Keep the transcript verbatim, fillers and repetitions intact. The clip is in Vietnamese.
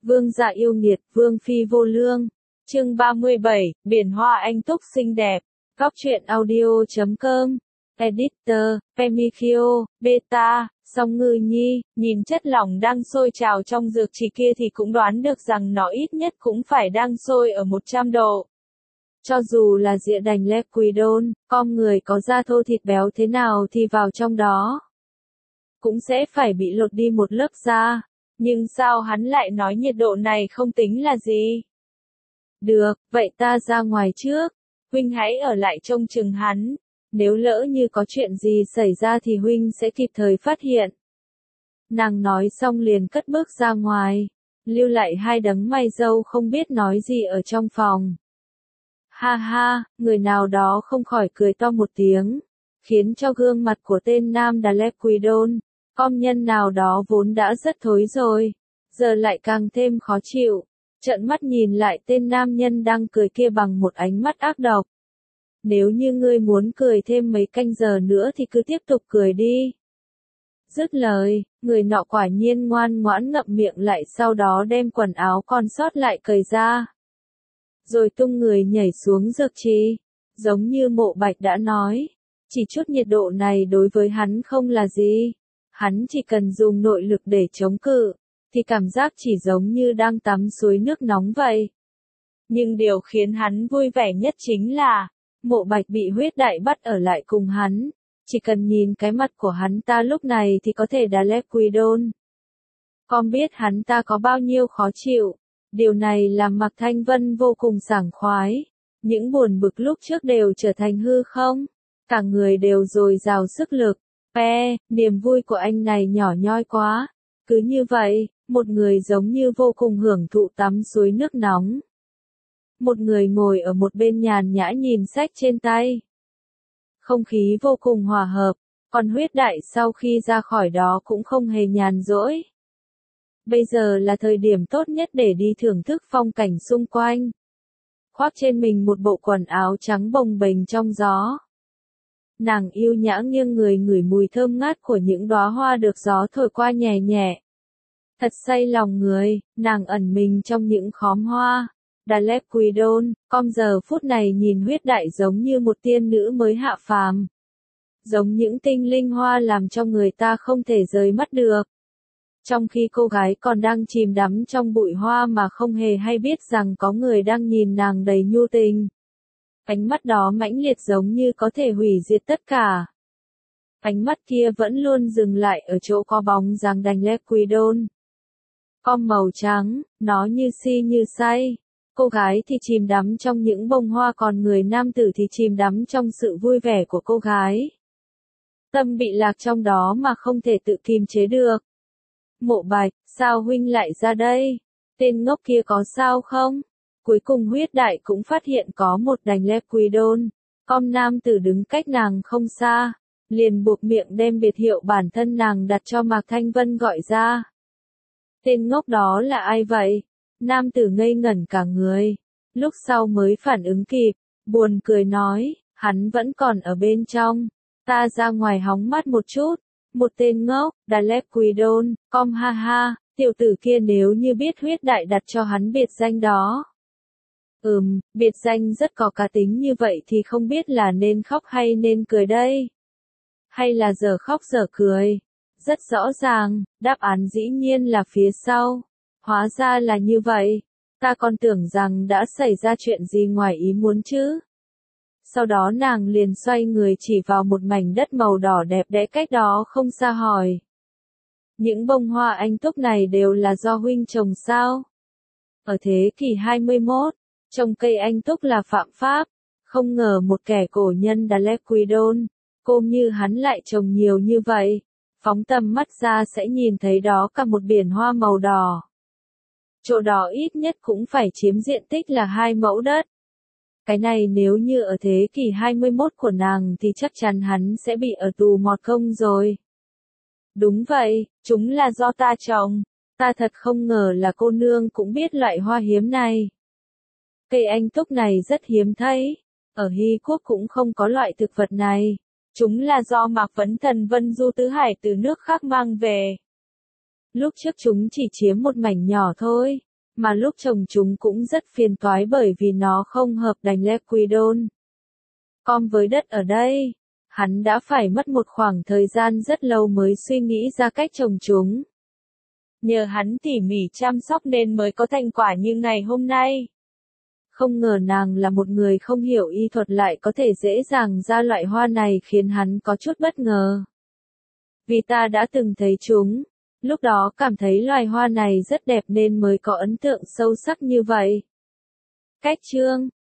Vương gia yêu nghiệt, vương phi vô lương. Chương ba mươi bảy, biển hoa anh túc xinh đẹp. Góc truyện audio chấm com. Editor, Pemikio, Beta, Song Ngư Nhi, nhìn chất lỏng đang sôi trào trong dược trì kia thì cũng đoán được rằng nó ít nhất cũng phải đang sôi ở một trăm độ. Cho dù là dịa đành lép quỳ đôn, con người có da thô thịt béo thế nào thì vào trong đó cũng sẽ phải bị lột đi một lớp da. Nhưng sao hắn lại nói nhiệt độ này không tính là gì? Được, vậy ta ra ngoài trước. Huynh hãy ở lại trông chừng hắn. Nếu lỡ như có chuyện gì xảy ra thì huynh sẽ kịp thời phát hiện. Nàng nói xong liền cất bước ra ngoài. Lưu lại hai đấng mày râu không biết nói gì ở trong phòng. Ha ha, người nào đó không khỏi cười to một tiếng. Khiến cho gương mặt của tên nam Đà Lép Quỳ Đôn, công nhân nào đó vốn đã rất thối rồi, giờ lại càng thêm khó chịu, trợn mắt nhìn lại tên nam nhân đang cười kia bằng một ánh mắt ác độc. Nếu như ngươi muốn cười thêm mấy canh giờ nữa thì cứ tiếp tục cười đi. Dứt lời, người nọ quả nhiên ngoan ngoãn ngậm miệng lại, sau đó đem quần áo còn sót lại cởi ra. Rồi tung người nhảy xuống dược trì, giống như Mộ Bạch đã nói, chỉ chút nhiệt độ này đối với hắn không là gì. Hắn chỉ cần dùng nội lực để chống cự, thì cảm giác chỉ giống như đang tắm suối nước nóng vậy. Nhưng điều khiến hắn vui vẻ nhất chính là, Mộ Bạch bị huyết đại bắt ở lại cùng hắn. Chỉ cần nhìn cái mặt của hắn ta lúc này thì có thể Đà Lép Quỳ Đôn. Con biết hắn ta có bao nhiêu khó chịu. Điều này làm Mạc Thanh Vân vô cùng sảng khoái. Những buồn bực lúc trước đều trở thành hư không. Cả người đều dồi dào sức lực. Pe, niềm vui của anh này nhỏ nhoi quá. Cứ như vậy, một người giống như vô cùng hưởng thụ tắm suối nước nóng. Một người ngồi ở một bên nhàn nhã nhìn sách trên tay. Không khí vô cùng hòa hợp, còn huyết đại sau khi ra khỏi đó cũng không hề nhàn rỗi. Bây giờ là thời điểm tốt nhất để đi thưởng thức phong cảnh xung quanh. Khoác trên mình một bộ quần áo trắng bồng bềnh trong gió. Nàng yêu nhã nghiêng người ngửi mùi thơm ngát của những đóa hoa được gió thổi qua nhẹ nhẹ. Thật say lòng người, nàng ẩn mình trong những khóm hoa. Đà Lép Quỳ Đôn, com giờ phút này nhìn huyết đại giống như một tiên nữ mới hạ phàm. Giống những tinh linh hoa làm cho người ta không thể rời mắt được. Trong khi cô gái còn đang chìm đắm trong bụi hoa mà không hề hay biết rằng có người đang nhìn nàng đầy nhu tình. Ánh mắt đó mãnh liệt giống như có thể hủy diệt tất cả. Ánh mắt kia vẫn luôn dừng lại ở chỗ có bóng dáng Đà Lép Quỳ Đôn. Com màu trắng, nó như si như say. Cô gái thì chìm đắm trong những bông hoa, còn người nam tử thì chìm đắm trong sự vui vẻ của cô gái. Tâm bị lạc trong đó mà không thể tự kiềm chế được. Mộ Bạch, sao huynh lại ra đây? Tên ngốc kia có sao không? Cuối cùng huyết đại cũng phát hiện có một Đà Lép Quỳ Đôn. Com nam tử đứng cách nàng không xa. Liền buộc miệng đem biệt hiệu bản thân nàng đặt cho Mạc Thanh Vân gọi ra. Tên ngốc đó là ai vậy? Nam tử ngây ngẩn cả người. Lúc sau mới phản ứng kịp. Buồn cười nói, hắn vẫn còn ở bên trong. Ta ra ngoài hóng mát một chút. Một tên ngốc, Đà Lép Quỳ Đôn, com ha ha, tiểu tử kia nếu như biết huyết đại đặt cho hắn biệt danh đó. Ừm, biệt danh rất có cá tính như vậy thì không biết là nên khóc hay nên cười đây. Hay là giờ khóc giờ cười. Rất rõ ràng, đáp án dĩ nhiên là phía sau. Hóa ra là như vậy. Ta còn tưởng rằng đã xảy ra chuyện gì ngoài ý muốn chứ. Sau đó nàng liền xoay người chỉ vào một mảnh đất màu đỏ đẹp đẽ cách đó không xa hỏi. Những bông hoa anh túc này đều là do huynh trồng sao? Ở thế kỷ hai mươi mốt, trồng cây anh túc là phạm pháp. Không ngờ một kẻ cổ nhân Đà Lép Quỳ Đôn, côm như hắn lại trồng nhiều như vậy. Phóng tầm mắt ra sẽ nhìn thấy đó cả một biển hoa màu đỏ. Chỗ đó ít nhất cũng phải chiếm diện tích là hai mẫu đất. Cái này nếu như ở thế kỷ hai mươi mốt của nàng thì chắc chắn hắn sẽ bị ở tù mọt công rồi. Đúng vậy, chúng là do ta trồng. Ta thật không ngờ là cô nương cũng biết loại hoa hiếm này. Cây anh túc này rất hiếm thấy. Ở Hy Quốc cũng không có loại thực vật này. Chúng là do Mạc Vấn Thần Vân Du Tứ Hải từ nước khác mang về. Lúc trước chúng chỉ chiếm một mảnh nhỏ thôi. mà lúc trồng chúng cũng rất phiền toái bởi vì nó không hợp đành Lequidon. Com với đất ở đây, hắn đã phải mất một khoảng thời gian rất lâu mới suy nghĩ ra cách trồng chúng. Nhờ hắn tỉ mỉ chăm sóc nên mới có thành quả như ngày hôm nay. Không ngờ nàng là một người không hiểu y thuật lại có thể dễ dàng ra loại hoa này khiến hắn có chút bất ngờ. Vì ta đã từng thấy chúng, lúc đó cảm thấy loài hoa này rất đẹp nên mới có ấn tượng sâu sắc như vậy. Cách chương